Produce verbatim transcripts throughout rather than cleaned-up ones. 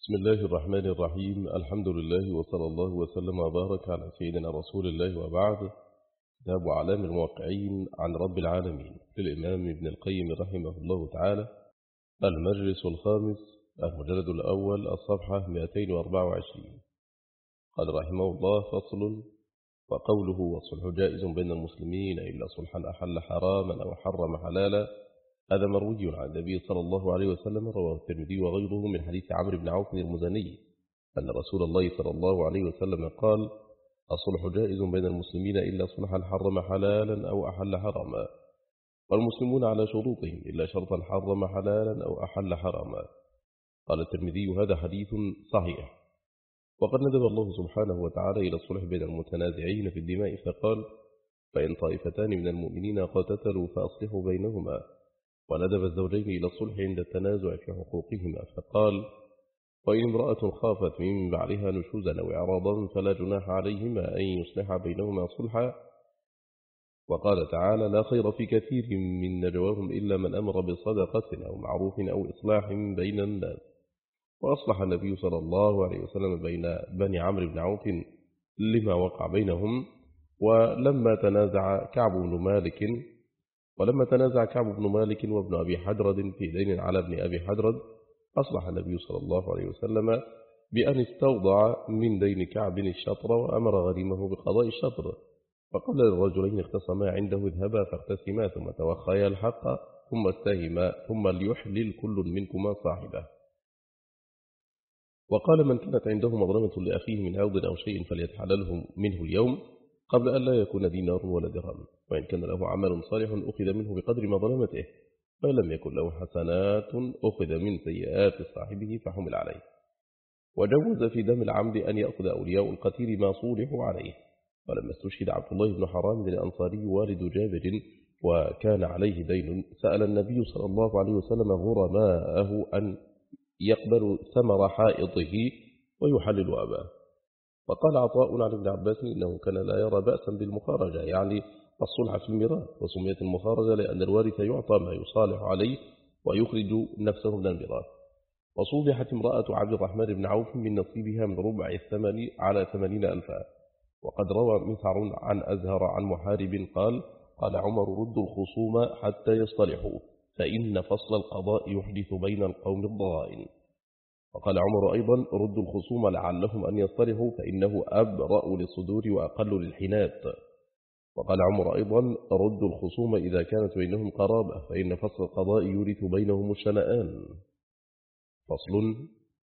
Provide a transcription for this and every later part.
بسم الله الرحمن الرحيم. الحمد لله وصلى الله وسلم وبارك على سيدنا رسول الله، وبعد. كتاب أعلام الموقعين عن رب العالمين للإمام ابن القيم رحمه الله تعالى، المجلس الخامس، المجلد الأول، الصفحة مئتين وأربعة وعشرين. قال رحمه الله: فصل: وقوله والصلح جائز بين المسلمين إلا صلحا أحل حراما أو حرم حلالا، هذا مروي عن النبي صلى الله عليه وسلم، رواه الترمذي وغيره من حديث عمرو بن عوف المزني أن رسول الله صلى الله عليه وسلم قال: الصلح جائز بين المسلمين إلا صلحا حرم حلالا أو أحل حراما، والمسلمون على شروطهم إلا شرطا حرم حلالا أو أحل حراما. قال الترمذي: هذا حديث صحيح. وقد ندب الله سبحانه وتعالى إلى الصلح بين المتنازعين في الدماء، فقال: فإن طائفتان من المؤمنين اقتتلوا فأصلحوا بينهما. وندب الزوجين إلى الصلح عند التنازع في حقوقهما، فقال: وإن امرأة خافت من بعلها نشوزا أو إعراضا فلا جناح عليهما أن يصلح بينهما صلحا. وقال تعالى: لا خير في كثير من نجواهم إلا من أمر بصدقة أو معروف أو إصلاح بين الناس. وأصلح النبي صلى الله عليه وسلم بين بني عمرو بن عوف لما وقع بينهم. ولما تنازع كعب بن مالك ولما تنازع كعب بن مالك وابن أبي حدرد في دين على ابن أبي حدرد، أصلح النبي صلى الله عليه وسلم بأن استوضع من دين كعب الشطر، وأمر غريمه بقضاء الشطر. فقال للرجلين اختصما عنده: اذهبا فاقتسما ثم توخيا الحق ثم استهما ثم ليحلل كل منكما صاحبه. وقال: من كانت عنده مظلمة لأخيه من عوض أو شيء فليتحلله منه اليوم قبل أن لا يكون دينار ولا درهم، وإن كان له عمل صالح أخذ منه بقدر مظلمته، وإن لم يكن له حسنات أخذ من سيئات صاحبه فحمل عليه. وجوز في دم العمد أن يأخذ أولياء القتيل ما صولحوا عليه. ولما استشهد عبد الله بن حرام الأنصاري والد جابر وكان عليه دين، سأل النبي صلى الله عليه وسلم غرماءه أن يقبل ثمر حائطه ويحلل أباه. وقال عطاء عن ابن عباس إنه كان لا يرى بأسا بالمخارجة، يعني الصلح في الميراث، وسميت المخارجة لأن الوارث يعطى ما يصالح عليه ويخرج نفسه من الميراث. وصولحت امرأة عبد الرحمن بن عوف من نصيبها من ربع الثمن على ثمانين ألفا. وقد روى مسعر عن أزهر عن محارب قال: قال عمر: ردوا الخصوم حتى يصطلحوا، فإن فصل القضاء يحدث بين القوم الضغائن. وقال عمر أيضا: ردوا الخصوم لعلهم أن يصطلحوا، فإنه أبرأ للصدور وأقل للحنات. وقال عمر أيضا: ردوا الخصوم إذا كانت بينهم قرابة، فإن فصل القضاء يورث بينهم الشنآن. فصل: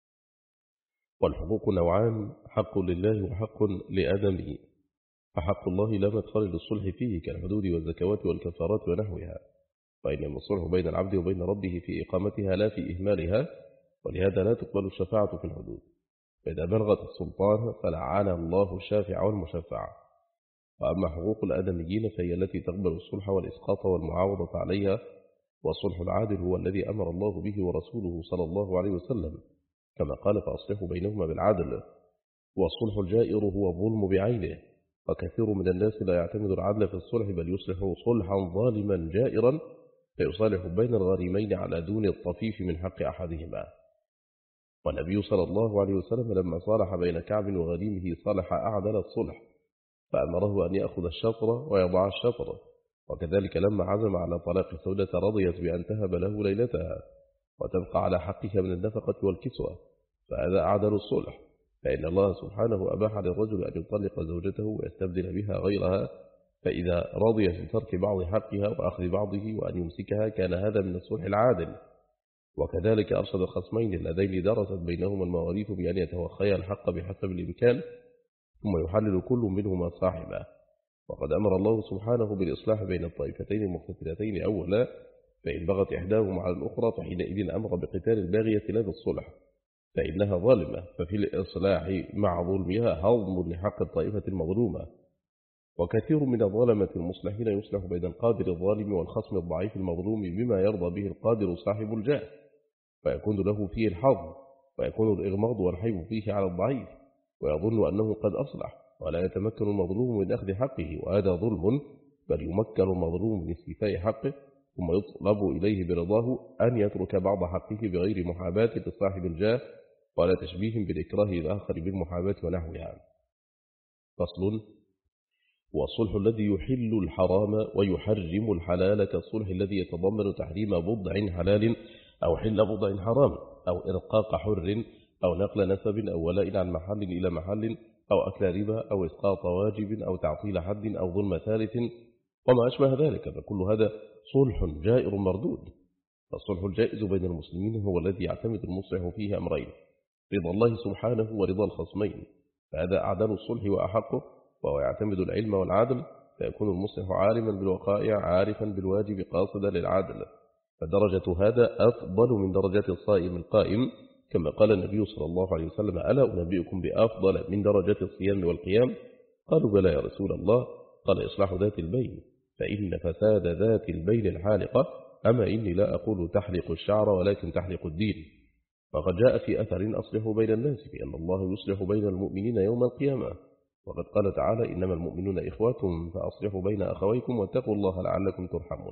والحقوق نوعان: حق لله وحق لآدمه. فحق الله لا مدخل للصلح فيه كالحدود والزكوات والكفارات ونحوها، وإنما الصلح بين العبد وبين ربه في إقامتها لا في إهمالها، ولهذا لا تقبل الشفاعة في الحدود. فإذا بلغت السلطان فلعن الله الشافع والمشفع. وأما حقوق الآدميين فهي التي تقبل الصلح والإسقاط والمعاوضة عليها. والصلح العادل هو الذي أمر الله به ورسوله صلى الله عليه وسلم، كما قال: فأصلحوا بينهما بالعدل. والصلح الجائر هو الظلم بعينه، وكثير من الناس لا يعتمد العدل في الصلح، بل يصلح صلحا ظالما جائرا فيصالح بين الغريمين على دون الطفيف من حق أحدهما. والنبي صلى الله عليه وسلم لما صالح بين كعب وغريمه صالح أعدل الصلح، فأمره أن يأخذ الشطر ويضع الشطر. وكذلك لما عزم على طلاق سودة رضيت بأن تهب له ليلتها وتبقى على حقها من النفقة والكسوة، فهذا أعدل الصلح. فإن الله سبحانه أباح للرجل أن يطلق زوجته ويستبدل بها غيرها، فإذا رضي في ترك بعض حقها وأخذ بعضه وأن يمسكها كان هذا من الصلح العادل. وكذلك أرشد الخصمين اللذين درست بينهما المواريث بأن يتوخيا الحق بحسب الإمكان ثم يحلل كل منهما صاحبه. وقد أمر الله سبحانه بالإصلاح بين الطائفتين المختلفتين أولا، فإن بغت إحداهما على الأخرى فحينئذ أمر بقتال الباغية لا بالصلح، فإنها ظالمة، ففي الإصلاح مع ظلمها هضم لحق الطائفة المظلومة. وكثير من الظلمة المصلحين يصلح بين القادر الظالم والخصم الضعيف المظلوم بما يرضى به القادر صاحب الجاه، فيكون له فيه الحظ، ويكون الإغماض والحيف فيه على الضعيف، ويظن أنه قد أصلح، ولا يتمكن المظلوم من أخذ حقه، وهذا ظلم، بل يمكن المظلوم من استيفاء حقه، ثم يطلب إليه برضاه أن يترك بعض حقه بغير محاباة لصاحب الجاه، ولا تشبيه بالإكراه الآخر بالمحاباة ونحوها. فصل. والصلح الذي يحل الحرام ويحرم الحلال كالصلح الذي يتضمن تحريم بضع حلال أو حل بضع حرام أو إرقاق حر أو نقل نسب أو ولاء عن محل إلى محل أو أكل ربا أو إسقاط واجب أو تعطيل حد أو ظلم ثالث وما أشبه ذلك، فكل هذا صلح جائر مردود. فالصلح الجائز بين المسلمين هو الذي يعتمد المصلح فيه أمرين: رضا الله سبحانه ورضا الخصمين، فهذا أعدل الصلح وأحقه، وهو يعتمد العلم والعدل، فيكون المصلح عالما بالوقائع عارفا بالواجب قاصدا للعدل، فدرجة هذا أفضل من درجة الصائم القائم، كما قال النبي صلى الله عليه وسلم: ألا أنبئكم بأفضل من درجة الصيام والقيام؟ قالوا: بلى يا رسول الله. قال: إصلاح ذات البين، فإن فساد ذات البين الحالقة، أما إني لا أقول تحلق الشعر ولكن تحلق الدين. وقد جاء في أثر أصلح بين الناس بأن الله يصلح بين المؤمنين يوم القيامة، وقد قال تعالى: إنما المؤمنون إخوة فأصلحوا بين أخويكم واتقوا الله لعلكم ترحمون.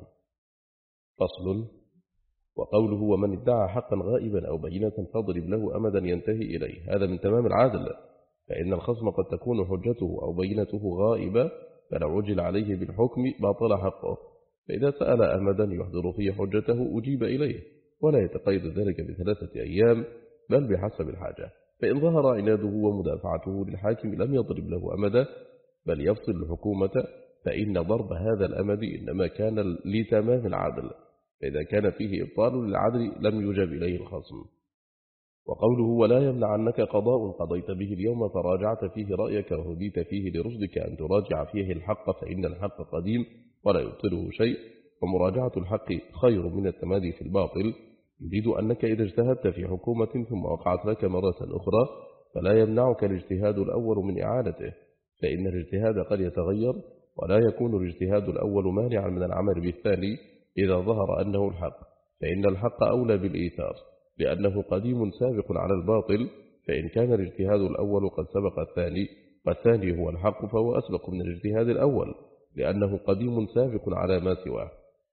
فصل. وقوله: ومن ادعى حقا غائبا أو بينة فاضرب له أمدا ينتهي إليه، هذا من تمام العدل، فإن الخصم قد تكون حجته أو بينته غائبة، فلو عجل عليه بالحكم باطل حقه، فإذا سأل أمدا يحضر فيه حجته أجيب إليه، ولا يتقيد ذلك بثلاثة أيام بل بحسب الحاجة. فإن ظهر عناده ومدافعته للحاكم لم يضرب له أمدا بل يفصل الحكومة، فإن ضرب هذا الأمد إنما كان لتمام العدل، فإذا كان فيه إبطال للعدل لم يجب إليه الخصم. وقوله: ولا يمنعنك قضاء قضيت به اليوم فراجعت فيه رأيك وهديت فيه لرشدك أن تراجع فيه الحق، فإن الحق قديم ولا يبطله شيء، ومراجعة الحق خير من التمادي في الباطل. يريد أنك إذا اجتهدت في حكومة ثم وقعت لك مرة أخرى فلا يمنعك الاجتهاد الأول من إعادته، فإن الاجتهاد قد يتغير، ولا يكون الاجتهاد الأول مانعا من العمل بالثاني إذا ظهر أنه الحق، فإن الحق أولى بالإيثار لأنه قديم سابق على الباطل، فإن كان الاجتهاد الأول قد سبق الثاني والثاني هو الحق فهو أسبق من الاجتهاد الأول لأنه قديم سابق على ما سواه،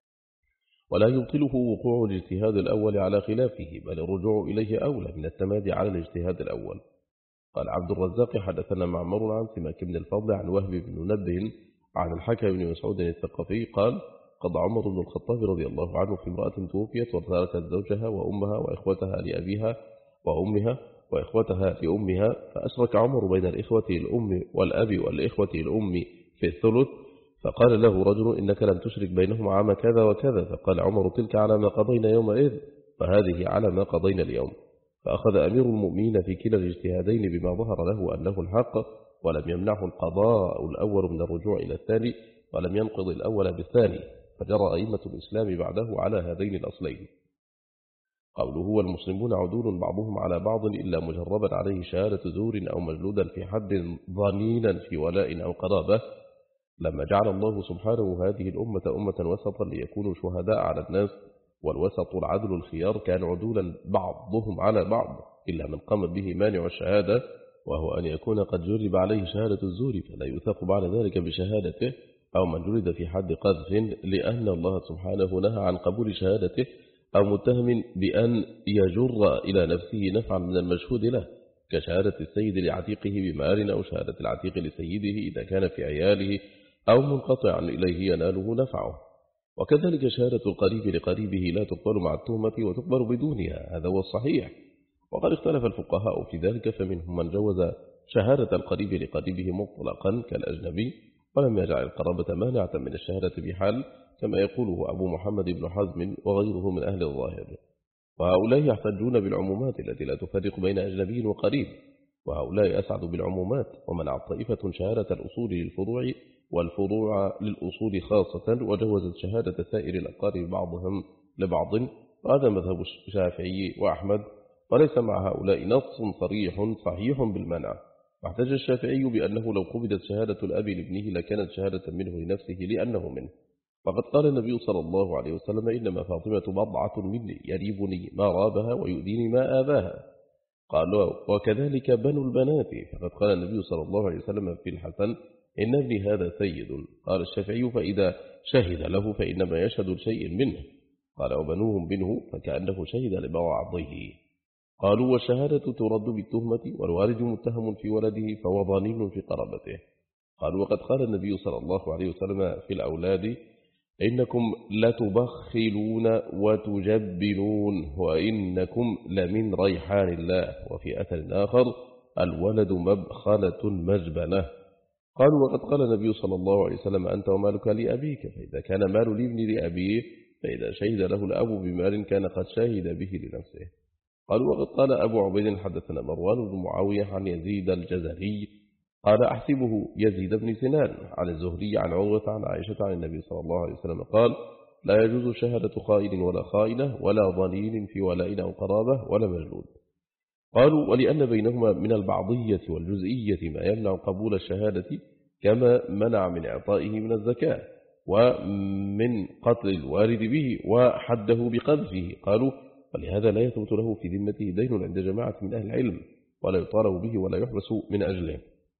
ولا يبطله وقوع الاجتهاد الأول على خلافه، بل الرجوع إليه أولى من التمادي على الاجتهاد الأول. قال عبد الرزاق: حدثنا معمر عن سماك بن الفضل عن وهب بن منبه عن الحكم بن مسعود الثقفي قال: قضى عمر بن الخطاب رضي الله عنه في امرأة توفيت وتركت زوجها وأمها وإخوتها لأبيها وأمها وإخوتها لأمها، فأشرك عمر بين الإخوة الأم والأب والإخوة الأم في الثلث، فقال له رجل: إنك لم تشرك بينهم عام كذا وكذا، فقال عمر: تلك على ما قضينا يومئذ، فهذه على ما قضينا اليوم. فأخذ أمير المؤمنين في كلا الاجتهادين بما ظهر له أنه الحق، ولم يمنعه القضاء الأول من الرجوع إلى الثاني، ولم ينقض الأول بالثاني، فجرى أئمة الإسلام بعده على هذين الأصلين. قوله: والمسلمون عدول بعضهم على بعض إلا مجربا عليه شهادة زور أو مجلودا في حد ظنينا في ولاء أو قرابة، لما جعل الله سبحانه هذه الأمة أمة وسطا ليكونوا شهداء على الناس، والوسط العدل الخيار كان عدولا بعضهم على بعض إلا من قام به مانع الشهادة، وهو أن يكون قد جرب عليه شهادة الزور فلا يثق بعد ذلك بشهادته، أو من جلد في حد قذف لأن الله سبحانه نهى عن قبول شهادته، أو متهم بأن يجر إلى نفسه نفعا من المشهود له، كشهادة السيد لعتيقه بمال، أو شهادة العتيق لسيده إذا كان في عياله أو منقطعا إليه يناله نفعه. وكذلك شهادة القريب لقريبه لا تقبل مع التهمة وتقبل بدونها، هذا هو الصحيح. وقد اختلف الفقهاء في ذلك، فمنهم من جوز شهادة القريب لقريبه مطلقا كالأجنبي، ولم يجعل القرابة مانعة من الشهادة بحال، كما يقوله أبو محمد بن حزم وغيره من أهل الظاهر. وهؤلاء يحتجون بالعمومات التي لا تفرق بين أجنبي وقريب، وهؤلاء أسعد بالعمومات، ومنعت طائفة شهادة الأصول للفروع والفروع للأصول خاصة، وجوزت شهادة سائر الأقارب بعضهم لبعض، وهذا مذهب الشافعي وأحمد، وليس مع هؤلاء نص صريح صحيح بالمنع. واحتج الشافعي بأنه لو قبلت شهادة الأب لابنه لكانت شهادة منه لنفسه لأنه منه، وقد قال النبي صلى الله عليه وسلم: إنما فاطمة بضعة مني يريبني ما رابها ويؤذيني ما آذاها. قال: وكذلك بنو البنات، فقد قال النبي صلى الله عليه وسلم في الحسن: إن ابني هذا سيد. قال الشافعي: فإذا شهد له فإنما يشهد لشيء منه. قال: وبنوهم منه، فكأنه شهد لبعضه. قالوا والشهادة ترد بالتهمة والوالد متهم في ولده فهو ضنين في قرابته. قالوا وقد قال النبي صلى الله عليه وسلم في الأولاد إنكم لتبخلون وتجبنون وإنكم لمن ريحان الله. وفي أثر آخر الولد مبخلة مجبنة. قالوا وقد قال النبي صلى الله عليه وسلم أنت ومالك لأبيك، فإذا كان مال الابن لأبيه فإذا شهد له الأب بمال كان قد شهد به لنفسه. قالوا وقد قال أبو عبيد حدثنا مروان بن معاوية عن يزيد الجزري قال أحسبه يزيد بن سنان عن الزهري عن عروة عن عائشة عن النبي صلى الله عليه وسلم قال لا يجوز شهادة خائن ولا خائنة ولا ضنين في ولاء أو قرابة ولا مجلود. قالوا ولأن بينهما من البعضية والجزئية ما يمنع قبول الشهادة كما منع من إعطائه من الزكاة ومن قتل الوارد به وحده بقذفه. قالوا ولهذا لا يثبت له في ذمته دين عند جماعة من أهل العلم ولا يطالب به ولا يحبس من أجله.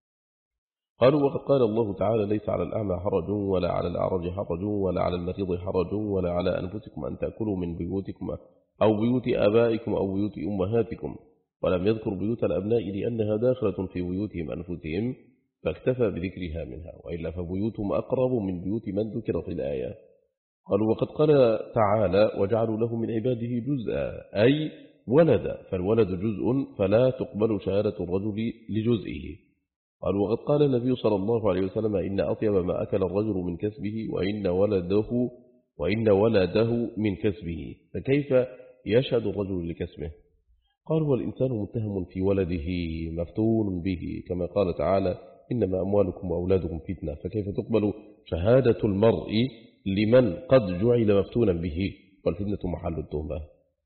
قالوا وقد قال الله تعالى ليس على الأعمى حرج ولا على الأعرج حرج ولا على المريض حرج ولا على أنفسكم أن تأكلوا من بيوتكم أو بيوت آبائكم أو بيوت أمهاتكم، ولم يذكر بيوت الأبناء لأنها داخلة في بيوتهم أنفسهم فاكتفى بذكرها منها، وإلا فبيوتهم أقرب من بيوت من ذكر في الآية. قالوا وقد قال تعالى وجعلوا له من عباده جزءا أي ولد، فالولد جزء فلا تقبل شهادة الرجل لجزئه. قالوا وقد قال النبي صلى الله عليه وسلم إن أطيب ما أكل الرجل من كسبه وإن ولده وإن ولده من كسبه، فكيف يشهد الرجل لكسبه؟ قالوا والإنسان متهم في ولده مفتون به كما قال تعالى إنما أموالكم وأولادكم فتنة، فكيف تقبل شهادة المرء لمن قد جعل مفتونا به والفتنة محل التهمة؟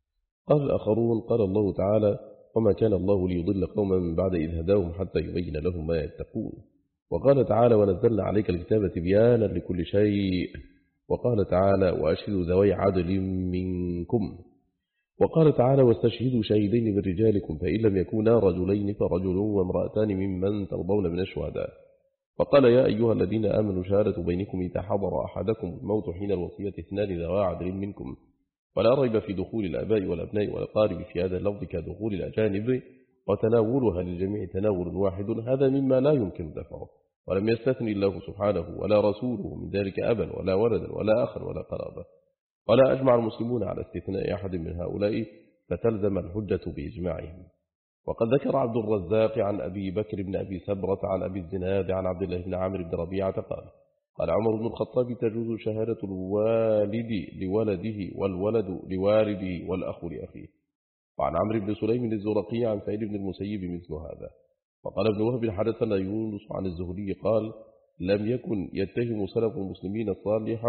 قال الآخرون قال الله تعالى وما كان الله ليضل قوما من بعد إذ هداهم حتى يبين لهم ما يتقون. وقال تعالى ونزلنا عليك الكتاب تبيانا لكل شيء. وقال تعالى وأشهدوا ذوي عدل منكم. وقال تعالى واستشهدوا شهيدين من رجالكم فإن لم يكونا رجلين فرجل وامرأتان ممن ترضون من الشهداء. وقال يا أيها الذين آمنوا شهادة بينكم إذا حضر أحدكم الموت حين الوصية اثنان ذوي عدل منكم، ولا ريب في دخول الآباء والأبناء والأقارب في هذا اللفظ كدخول الأجانب وتناولها للجميع تناول واحد، هذا مما لا يمكن دفعه، ولم يستثني الله سبحانه ولا رسوله من ذلك أبا ولا ولدا ولا أخا ولا قرابة، ولا أجمع المسلمون على استثناء أحد من هؤلاء فتلزم الحجة بإجماعهم. وقد ذكر عبد الرزاق عن أبي بكر بن أبي سبرة عن أبي الزناد عن عبد الله بن عامر بن ربيعة قال قال عمر بن الخطاب تجوز شهادة الوالد لولده والولد لوالده والأخ لأخيه. وعن عمرو بن سليم الزرقي عن سعيد بن المسيب مثل هذا. وقال ابن وهب حدثنا يونس عن الزهري قال لم يكن يتهم سلف المسلمين الصالح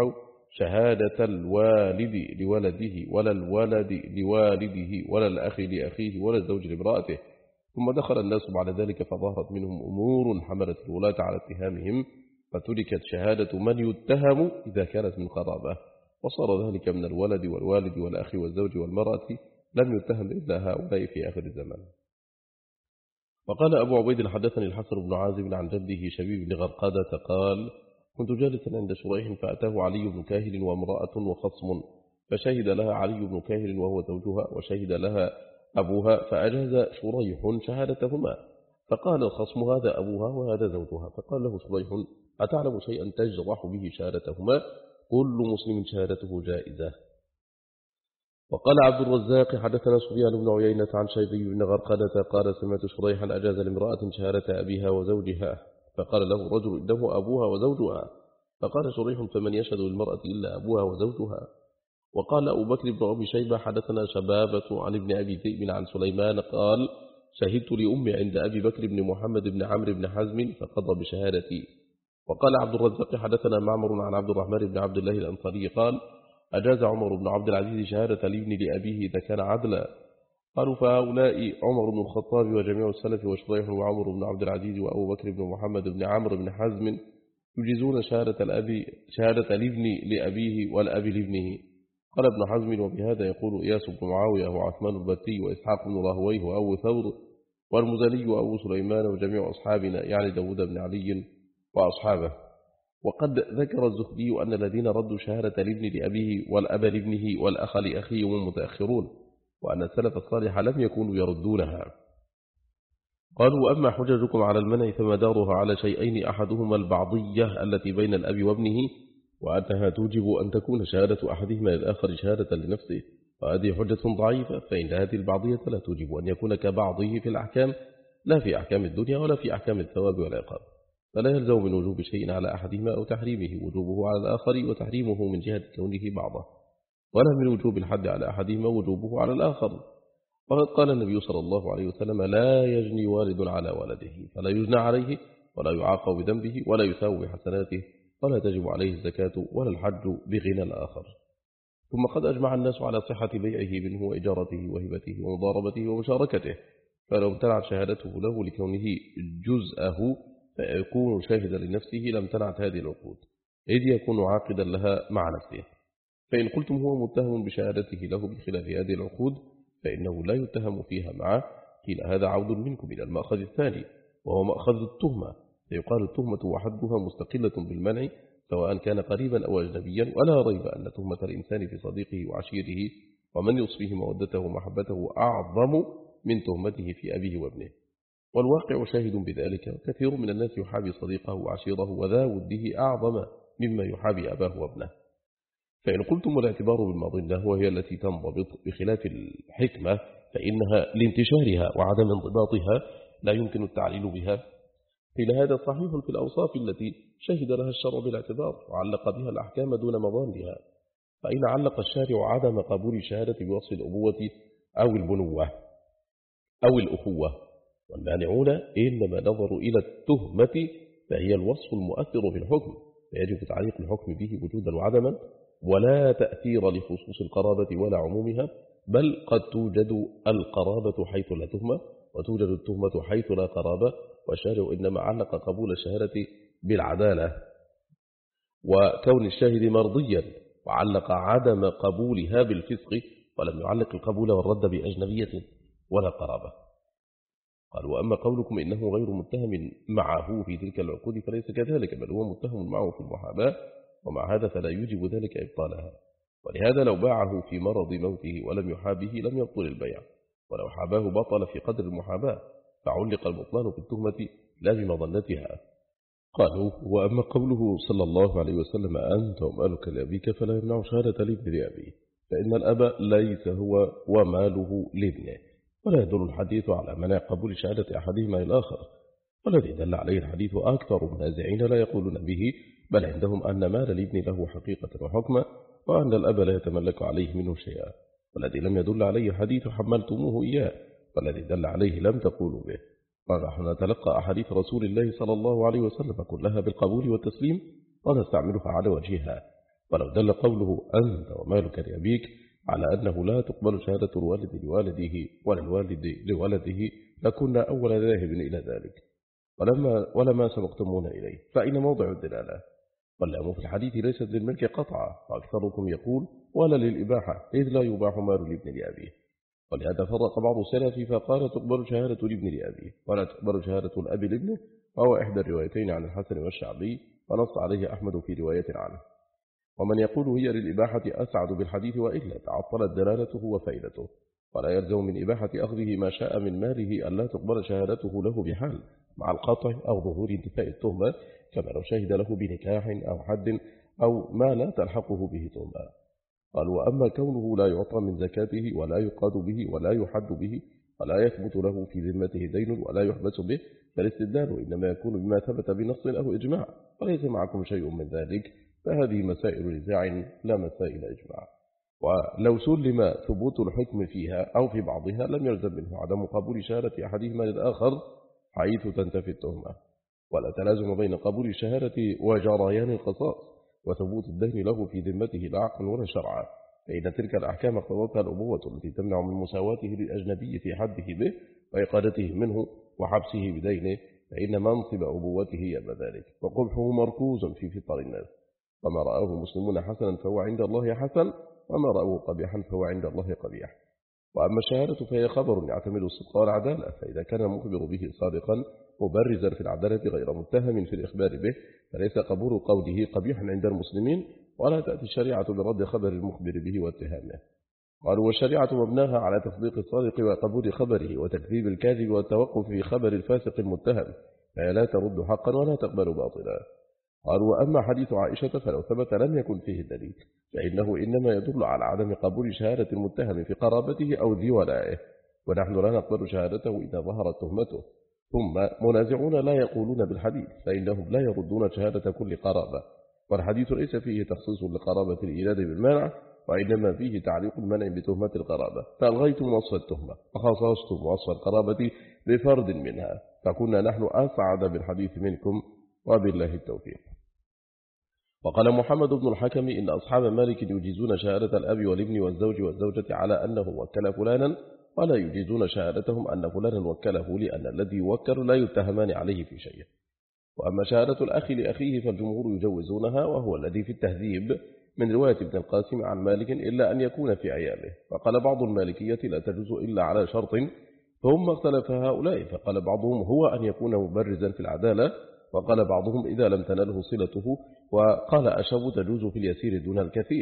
شهادة الوالد لولده ولا الولد لوالده ولا الأخ لأخيه ولا الزوج لامرأته، ثم دخل الناس بعد ذلك فظهرت منهم أمور حملت الولاة على اتهامهم فتركت شهادة من يتهم إذا كانت من قرابة، وصار ذلك من الولد والوالد والأخ والزوج والمرأة لم يتهم إلا هؤلاء في آخر الزمان. وقال أبو عبيد حدثني الحسن بن عازب عن جده شبيب بن غرقادة قال كنت جالسا عند شريح فأتاه علي بن كاهل وامرأة وخصم، فشهد لها علي بن كاهل وهو زوجها وشهد لها أبوها فأجاز شريح شهادتهما، فقال الخصم هذا أبوها وهذا زوجها، فقال له شريح أتعلم شيئا تجرح به شهادتهما؟ كل مسلم شهادته جائزة. وقال عبد الرزاق حدثنا سفيان بن عيينة عن شيبي بن غرقدة قال سمعت شريحا أجاز لامرأة شهادة أبيها وزوجها، فقال له رجل إنه أبوها وزوجها، فقال شريح فمن يشهد للمرأة إلا أبوها وزوجها. وقال أبو بكر بن أبي شيبة حدثنا شبابة عن ابن أبي ذئب عن سليمان قال شهدت لأمي عند أبي بكر بن محمد بن عمرو بن حزم فقضى بشهادتي. وقال عبد الرزاق حدثنا معمر عن عبد الرحمن بن عبد الله الأنصاري قال أجاز عمر بن عبد العزيز شهادة لابن لأبيه إذا كان عدلا. قالوا فهؤلاء عمر بن الخطاب وجميع السلف وشريح وعمر بن عبد العزيز وأبو بكر بن محمد بن عمرو بن حزم يجيزون شهادة الأبي شهادة الابن لأبيه والأب لابنه. قال ابن حزم وبهذا يقول إياس بن معاوية وعثمان البتي وإسحاق بن راهويه وأبو ثور والمزني وأبو سليمان وجميع أصحابنا يعني داود بن علي وأصحابه. وقد ذكر الزهري أن الذين ردوا شهادة الابن لأبيه والأب لابنه والأخ لأخيه هم متأخرون، وأن السلف الصالح لم يكونوا يردونها. قالوا أما حججكم على المنع فمدارها على شيئين، أحدهما البعضية التي بين الأب وابنه، وأنها توجب أن تكون شهادة أحدهما للآخر شهادة لنفسه، وهذه حجة ضعيفة، فإن هذه البعضية لا توجب أن يكون كبعضه في الأحكام، لا في أحكام الدنيا ولا في أحكام الثواب والعقاب، فلا يلزم من وجوب شيء على أحدهما أو تحريمه وجوبه على الآخر وتحريمه من جهة كونه بعضه، ولا من وجوب الحد على أحدهما وجوبه على الآخر. وقد قال النبي صلى الله عليه وسلم: لا يجني والد على ولده، فلا يجنى عليه ولا يعاقب بذنبه ولا يثاب بحسناته، ولا تجب عليه الزكاة ولا الحج بغنى الآخر. ثم قد أجمع الناس على صحة بيعه منه وإجارته وهبته ومضاربته ومشاركته، فلو امتنعت شهادته له لكونه جزءه فيكون شاهدا لنفسه لم تنعت هذه العقود، إذ يكون عاقدا لها مع نفسه. فإن قلتم هو متهم بشهادته له بخلاف هذه العقود فإنه لا يتهم فيها معه، قيل هذا عود منكم إلى المأخذ الثاني وهو مأخذ التهمة، فيقال التهمة وحدها مستقلة بالمنع سواء كان قريبا أو أجنبيا، ولا ريب أن تهمة الإنسان في صديقه وعشيره ومن يصفيه مودته ومحبته أعظم من تهمته في أبيه وابنه، والواقع شاهد بذلك. كثير من الناس يحابي صديقه وعشيره وذا وده أعظم مما يحابي أباه وابنه. فإن قلتم والاعتبار بالمظنة وهي التي تنضبط بخلاف الحكمة فإنها لانتشارها وعدم انضباطها لا يمكن التعليل بها، قيل هذا صحيح في الأوصاف التي شهد لها الشرع بالاعتبار وعلق بها الأحكام دون مظانها، فإن علق الشارع عدم قبول الشهادة بوصف الأبوة أو البنوة أو الأخوة، والمانعون إنما نظروا إلى التهمة فهي الوصف المؤثر في الحكم، فيجب تعليق الحكم به وجودا وعدما، ولا تأثير لخصوص القرابة ولا عمومها، بل قد توجد القرابة حيث لا تهمة وتوجد التهمة حيث لا قرابة، والشارع إنما علق قبول الشهادة بالعدالة وكون الشاهد مرضيا، وعلق عدم قبولها بالفسق، ولم يعلق القبول والرد بأجنبية ولا قرابة. قال: وأما قولكم إنه غير متهم معه في تلك العقود فليس كذلك، بل هو متهم معه في المحاباة، ومع هذا فلا يوجب ذلك إبطالها، ولهذا لو باعه في مرض موته ولم يحابه لم يبطل البيع، ولو حاباه بطل في قدر المحاباة، فعلق البطلان بالتهمة لا بمظنتها. قالوا: وأما قوله صلى الله عليه وسلم: أنت ومالك لأبيك، فلا يمنع شهادة الابن لأبيه، فإن الأب ليس هو وماله لابنه، ولا يدل الحديث على منع قبول شهادة أحدهما للآخر، والذي دل عليه الحديث أكثر النازعين لا يقولون به، بل عندهم أن مال الابن له حقيقة وحكمة، وأن الأب لا يتملك عليه منه شيئا، والذي لم يدل عليه حديث حملتموه إياه، والذي دل عليه لم تقولوا به. ونحن نتلقى أحاديث رسول الله صلى الله عليه وسلم كلها بالقبول والتسليم ونستعملها على وجهها، ولو دل قوله أنت ومالك لأبيك على أنه لا تقبل شهادة الوالد لوالده ولا الوالد لولده لكنا أول ذاهب إلى ذلك، ولما, ولما سبقتمون إليه، فإن موضع الدلالة واللام في الحديث ليست للملك قطعا، وأكثركم يقول ولا للإباحة، إذ لا يباح مال الابن لأبيه. ولهذا فرق بعض السلف فقال تقبل شهادة الابن لأبيه ولا تقبل شهادة الأب لابنه، وهو إحدى الروايتين عن الحسن والشعبي، ونص عليه أحمد في رواية عنه. ومن يقول هي للإباحة أسعد بالحديث، وإلا تعطلت دلالته وفائدته، ولا يلزم من إباحة أخذه ما شاء من ماله أن لا تقبل شهادته له بحال مع القطع أو ظهور انتفاء التهمة، كما لو شهد له بنكاح أو حد أو ما لا تلحقه به تهمة. قال: وأما كونه لا يعطى من زكاته ولا يقاد به ولا يحد به ولا يثبت له في ذمته دين ولا يحبس به، فالاستدلال إنما يكون بما ثبت بنص أو إجماع، وليس معكم شيء من ذلك، فهذه مسائل نزاع لا مسائل إجماع. ولو سلم ثبوت الحكم فيها أو في بعضها لم يلزم منه عدم قبول شهادة أحدهما للآخر حيث تنتفي التهمة، ولا تلازم بين قبول الشهادة وجريان القصاص وثبوت الدين له في ذمته لا عقلا ولا شرعا، فإن تلك الأحكام اقتضتها الأبوة التي تمنع من مساواته للأجنبي في حده به وإقادته منه وحبسه بدينه، فإن منصب أبوته يبى ذلك، وقبحه مركوز في فطر الناس، وما رآه المسلمون حسنا فهو عند الله حسن، وما رأوه قبيحا فهو عند الله قبيح. وأما الشهادة فهي خبر يعتمد الصدق والعدالة، فإذا كان المخبر به صادقا مبرزا في العدالة غير متهم في الإخبار به، فليس قبول قوله قبيح عند المسلمين، ولا تأتي الشريعة برد خبر المخبر به واتهامه. قالوا والشريعة مبناها على تصديق الصادق وقبول خبره وتكذيب الكاذب والتوقف في خبر الفاسق المتهم، فهي لا ترد حقا ولا تقبل باطلا. قالوا وأما حديث عائشة فلو ثبت لم يكن فيه الدليل، فإنه إنما يدل على عدم قبول شهادة المتهم في قرابته أو ذي ولائه، ونحن لا نقبل شهادته إذا ظهرت تهمته. ثم منازعون لا يقولون بالحديث، فإنهم لا يردون شهادة كل قرابة، والحديث ليس فيه تخصيص لقرابة الإيلاد بالمنع، وإنما فيه تعليق المنع بتهمة القرابة، فألغيتم وصف التهمة وخصصتم وصف القرابة بفرد منها، فكنا نحن أسعد بالحديث منكم، وبالله التوفيق. وقال محمد بن الحكم إن أصحاب مالك يجيزون شهادة الأب والابن والزوج والزوجة على أنه وكل فلانا، ولا يجيزون شهادتهم أن فلانا وكله، لأن الذي يوكل لا يتهمان عليه في شيء. وأما شهادة الأخ لأخيه فالجمهور يجوزونها، وهو الذي في التهذيب من رواية ابن القاسم عن مالك إلا أن يكون في عياله. فقال بعض المالكية لا تجوز إلا على شرط، ثم اختلف هؤلاء، فقال بعضهم هو أن يكون مبرزا في العدالة، وقال بعضهم إذا لم تنله صلته، وقال أشب تجوز في اليسير دون الكثير،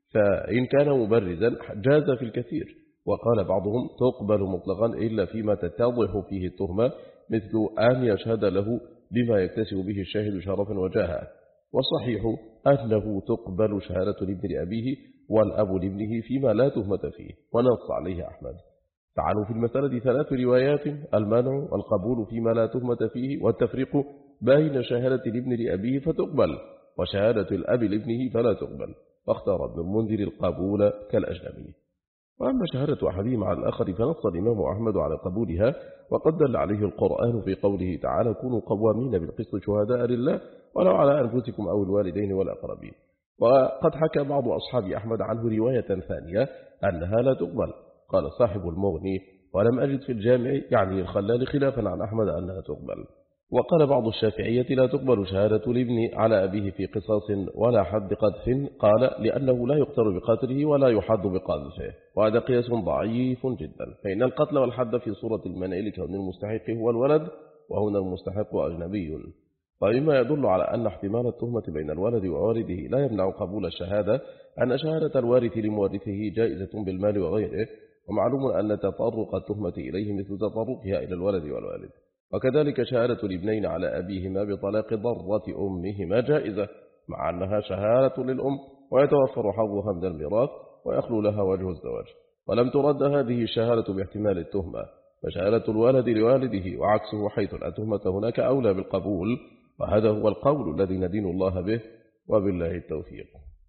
فإن كان مبرزا جاز في الكثير. وقال بعضهم تقبل مطلقا إلا فيما تتضح فيه التهمة، مثل أن يشهد له بما يكتسب به الشاهد شرفا وجاها. والصحيح أنه تقبل شهادة الابن لأبيه والأب لابنه فيما لا تهمة فيه، ونص عليه أحمد. فعلوا في المسألة ثلاث روايات: المنع والقبول فيما لا تهمة فيه، والتفريق بين شهادة الابن لأبيه فتقبل وشهادة الأب لابنه فلا تقبل، فاختار ابن المنذر القبول كالأجنبي. وأما شهادة أحدهم على الآخر فنص الإمام أحمد على قبولها، وقد دل عليه القرآن في قوله تعالى كونوا قوامين بالقسط شهداء لله ولو على أنفسكم أو الوالدين والأقربين. وقد حكى بعض أصحاب أحمد عنه رواية ثانية أنها لا تقبل. قال صاحب المغني ولم أجد في الجامع يعني الخلال خلافا عن أحمد أنها تقبل. وقال بعض الشافعية لا تقبل شهادة الابن على أبيه في قصاص ولا حد قذف، قال لأنه لا يقتل بقتله ولا يحد بقذفه، وهذا قياس ضعيف جدا، فإن القتل والحد في صورة المنع لكون المستحق هو الولد، وهنا المستحق أجنبي. ومما يدل على أن احتمال التهمة بين الولد ووالده لا يمنع قبول الشهادة أن شهادة الوارث لمورثه جائزة بالمال وغيره، ومعلوم أن تطرق التهمة إليه مثل تطرقها إلى الولد والوالد. وكذلك شهادة الابنين على أبيهما بطلاق ضرة أمهما جائزة، مع أنها شهادة للأم ويتوفر حظها من الميراث ويخلو لها وجه الزواج. ولم ترد هذه الشهادة باحتمال التهمة، فشهادة الولد لوالده وعكسه حيث لا تهمة هناك أولى بالقبول، وهذا هو القول الذي ندين الله به، وبالله التوفيق.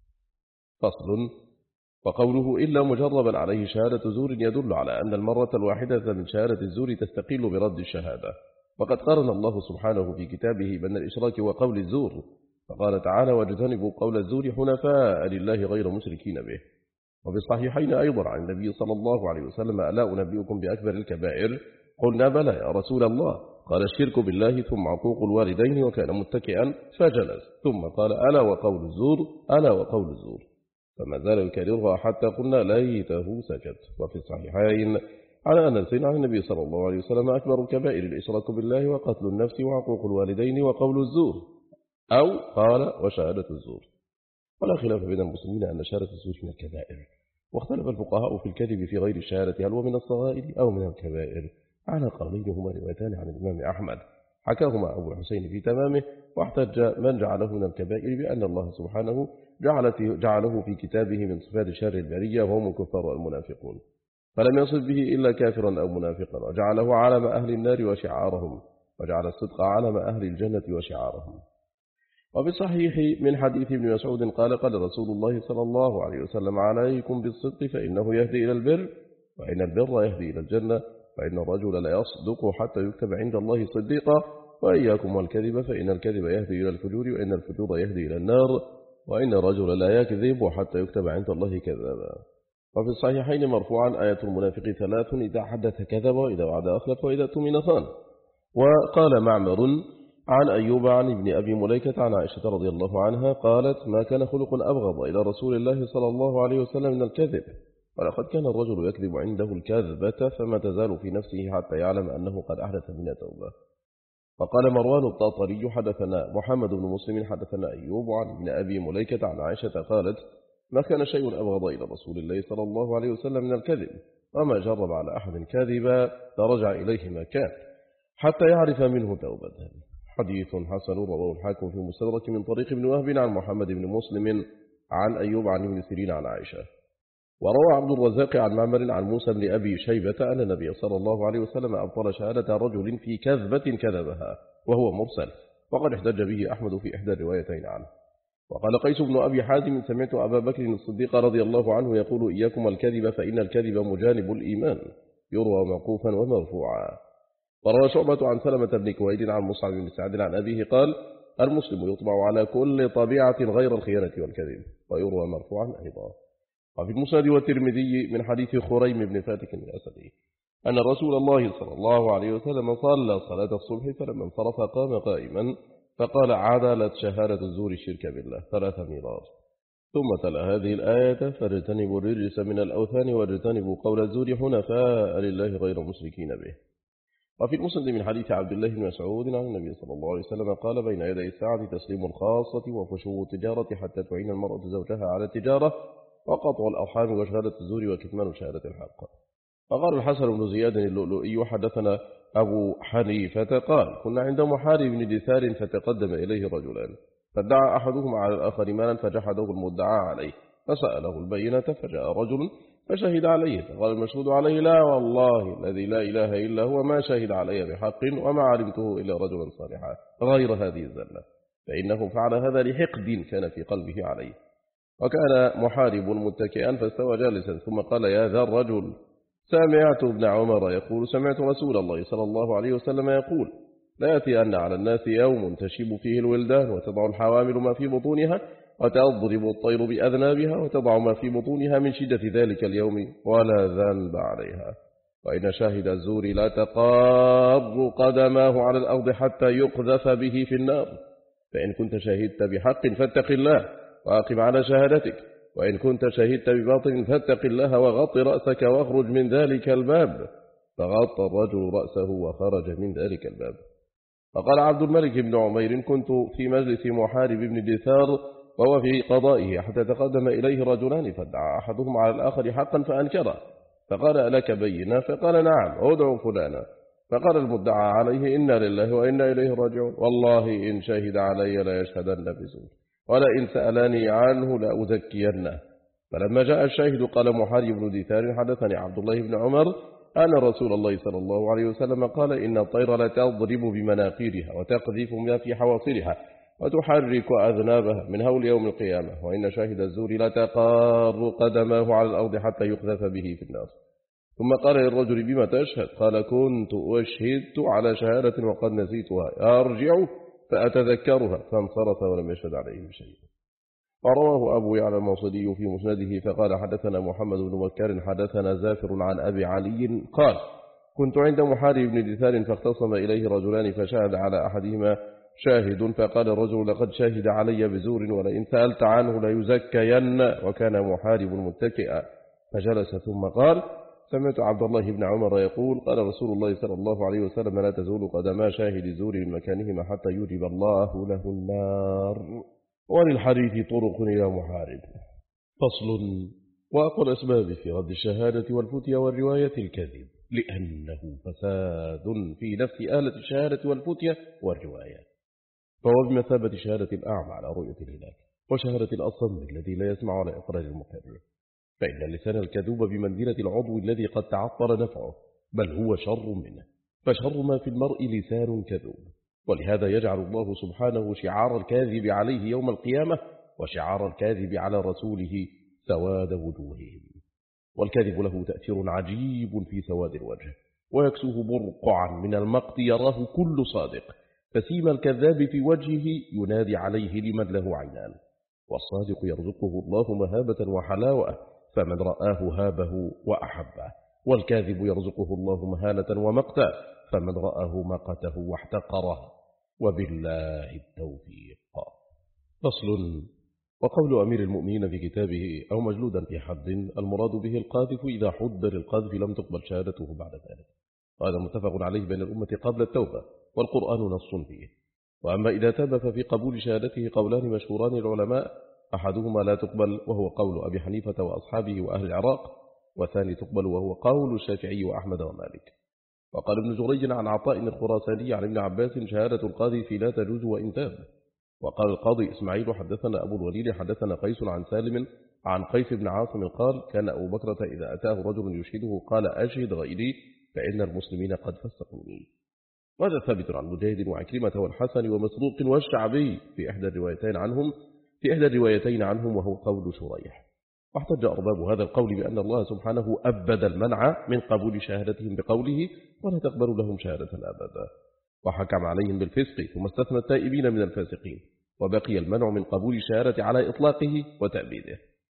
فصل. وقوله إلا مجربا عليه شهادة زور يدل على أن المرة الواحدة من شهادة الزور تستقيل برد الشهادة، وقد قارن الله سبحانه في كتابه بين الإشراك وقول الزور، فقال تعالى واجتنبوا قول الزور حنفاء لله غير مشركين به. وفي الصحيحين أيضا عن النبي صلى الله عليه وسلم ألا أنبئكم بأكبر الكبائر؟ قلنا بلى يا رسول الله، قال الشرك بالله ثم عقوق الوالدين، وكان متكئا فجلس، ثم قال ألا وقول الزور ألا وقول الزور، فما زال يكررها حتى قلنا ليته سكت. وفي الصحيحين على أنس عن النبي صلى الله عليه وسلم أكبر الكبائر الإشراك بالله وقتل النفس وعقوق الوالدين وقول الزور، أو قال وشهادة الزور. ولا خلاف بين المسلمين أن شهادة الزور من الكبائر، واختلف الفقهاء في الكذب في غير الشهادة هل هو من الصغائر أو من الكبائر، على قولين هما روايتان عن الإمام أحمد حكاهما أبو الحسين في تمامه، واحتج من جعله من الكبائر بأن الله سبحانه جعله في كتابه من صفات شر البرية وهم الكفار والمنافقون، فلم يصف به إلا كافرا أو منافقا، وجعله علم أهل النار وشعارهم، وجعل الصدق علم أهل الجنة وشعارهم. وفي الصحيح من حديث ابن مسعود قال قال رسول الله صلى الله عليه وسلم عليكم بالصدق فإنه يهدي إلى البر، وإن البر يهدي إلى الجنة، وإن الرجل لا يصدق حتى يكتب عند الله صديقا، وإياكم والكذب فإن الكذب يهدي إلى الفجور، وإن الفجور يهدي إلى النار، وإن الرجل لا يكذب حتى يكتب عند الله كذابا. وفي الصحيحين مرفوعا آية المنافق ثلاث: إذا حدث كذب، وإذا وعد أخلف، وإذا اؤتمن خان. وقال معمر عن أيوب عن ابن أبي مليكة عن عائشة رضي الله عنها قالت ما كان خلق أبغض إلى رسول الله صلى الله عليه وسلم من الكذب، ولقد كان الرجل يكذب عنده الكذبة فما تزال في نفسه حتى يعلم أنه قد أحدث من توبة. وقال مروان الطاطري حدثنا محمد بن مسلم حدثنا أيوب عن ابن أبي مليكة عن عائشة قالت ما كان شيء أبغض إلى رسول الله صلى الله عليه وسلم من الكذب، وما جرب على أحد كاذبا لرجع إليه ما كان حتى يعرف منه توبته. حديث حسن رواه الحاكم في مستدرك من طريق ابن وهب عن محمد بن مسلم عن أيوب عن ابن سيرين عن عائشة. وروى عبد الرزاق عن معمر عن موسى بن أبي شيبة أن النبي صلى الله عليه وسلم أبطل شهادة رجل في كذبة كذبها وهو مرسل، وقد احتج به أحمد في إحدى الروايتين عنه. وقال قيس بن أبي حازم سمعت أبا بكر الصديق رضي الله عنه يقول إياكم الكذب فإن الكذب مجانب الإيمان، يروى موقوفا ومرفوعا. وروى شعبة عن سلمة بن كويد عن مصعب بن سعد عن أبيه قال المسلم يطبع على كل طبيعة غير الخيانة والكذب، ويروى مرفوعا أيضا. وفي المسند والترمذي من حديث خريم بن فاتك الأسدي أن رسول الله صلى الله عليه وسلم صلى صلاة الصبح فلما انصرف قام قائما فقال عدلت شهادة الزور الشرك بالله ثلاث مرات، ثم تلا هذه الآية فاجتنبوا الرجس من الأوثان واجتنبوا قول الزور حنفاء لله غير مشركين به. وفي المسند من حديث عبد الله بن مسعود عن النبي صلى الله عليه وسلم قال بين يدي الساعة تسليم الخاصة وفشو التجارة حتى تعين المرأة زوجها على التجارة وقطع الأرحام وشهادة الزور وكتمان شهادة الحق. فقال الحسن بن زياد اللؤلؤي حدثنا أبو حنيفة قال كنا عند محارب بن دثار فتقدم إليه رجلان فادعى أحدهما على الآخر مالا فجحده المدعى عليه فسأله البينة فجاء رجل فشهد عليه فقال المشهود عليه لا والله الذي لا إله إلا هو ما شهد علي بحق وما علمته إلا رجلا صالحا غير هذه الزلة، فإنه فعل هذا لحقد كان في قلبه عليه. وكان محارب متكئا فاستوى جالسا ثم قال يا ذا الرجل سمعت ابن عمر يقول سمعت رسول الله صلى الله عليه وسلم يقول لا يأتين على الناس يوم تشيب فيه الولدان وتضع الحوامل ما في بطونها وتضرب الطير بأذنابها وتضع ما في بطونها من شدة ذلك اليوم ولا ذنب عليها، وإن شاهد الزور لا تقار قدماه على الأرض حتى يقذف به في النار، فإن كنت شهدت بحق فاتق الله وأقم على شهادتك، وإن كنت شهدت بباطل فاتق الله وغط رأسك واخرج من ذلك الباب. فغط الرجل رأسه وخرج من ذلك الباب. فقال عبد الملك بن عمير كنت في مجلس محارب بن دثار وهو في قضائه حتى تقدم إليه رجلان فادعى أحدهم على الآخر حقا فأنكره فقال ألك بينة فقال نعم أدعو فلانا، فقال المدعى عليه إنا لله وإنا إليه راجعون والله إن شهد علي لا يشهدن بزور ولئن سألني عنه لأزكينه. فلما جاء الشاهد قال محارب بن دثار حدثني عبد الله بن عمر أن رسول الله صلى الله عليه وسلم قال إن الطير لا تضرب بمناقيرها وتقذف ما في حواصلها وتحرك أذنابها من هول يوم القيامة، وإن شاهد الزور لا تقار قدماه على الأرض حتى يقذف به في النار. ثم قال للرجل بما تشهد؟ قال كنت أشهدت على شهادة وقد نسيتها أرجع فأتذكرها، فانصرف ولم يشهد عليه بشيء. ورواه أبو يعلى الموصلي في مسنده فقال حدثنا محمد بن بكر حدثنا زافر عن أبي علي قال كنت عند محارب بن دثار فاختصم إليه رجلان فشهد على أحدهما شاهد فقال الرجل لقد شهد علي بزور ولئن سألت عنه ليزكين، وكان محارب متكئا فجلس ثم قال سمعت عبد الله بن عمر يقول قال رسول الله صلى الله عليه وسلم لا تزول قدما شاهد زور من مكانهما حتى يجب الله له النار. وللحديث طرق إلى محارب. فصل. وأقوى الأسباب في رد الشهادة والفتية والرواية الكذب، لأنه فساد في نفس آلة الشهادة والفتية والروايات، فهو بمثابة شهادة الأعمى على رؤية الهلال وشهادة الأصم الذي لا يسمع على إقرار المكذب، فإن اللسان الكذوب بمنزلة العضو الذي قد تعطل نفعه بل هو شر منه، فشر ما في المرء لسان كذوب. ولهذا يجعل الله سبحانه شعار الكاذب عليه يوم القيامة وشعار الكاذب على رسوله سواد وجوههم. والكاذب له تأثير عجيب في سواد الوجه ويكسوه برقعا من المقت يراه كل صادق، فسيم الكذاب في وجهه ينادي عليه لمن له عينان، والصادق يرزقه الله مهابة وحلاوة فمن رآه هابه وأحبه، والكاذب يرزقه الله مهانة ومقتا فمن رآه مقته واحتقره، وبالله التوفيق. فصل. وقول أمير المؤمنين في كتابه أو مجلودا في حد المراد به القاذف إذا حد للقذف لم تقبل شهادته بعد ذلك، وهذا متفق عليه بين الأمة قبل التوبة والقرآن نص فيه. وأما إذا تاب ففي قبول شهادته قولان مشهوران العلماء أحدهما لا تقبل وهو قول أبي حنيفة وأصحابه وأهل العراق، والثاني تقبل وهو قول الشافعي وأحمد ومالك. وقال ابن جريج عن عطاء الخراساني عن ابن عباس شهادة القاذف لا تجوز وإن تاب. وقال القاضي إسماعيل حدثنا أبو الوليد حدثنا قيس عن سالم عن قيس بن عاصم قال كان أبو بكرة إذا أتاه رجل يشهده قال أشهد غيري فإن المسلمين قد فسقوني. وهذا ثابت عن مجاهد وعكرمة والحسن ومسروق والشعبي في إحدى الروايتين عنهم في إحدى الروايتين عنهم وهو قول شريح. واحتج أرباب هذا القول بأن الله سبحانه أبد المنع من قبول شهادتهم بقوله ولا تقبل لهم شهادة أبدا، وحكم عليهم بالفسق ثم استثنى التائبين من الفاسقين، وبقي المنع من قبول الشهادة على إطلاقه وتأبيده.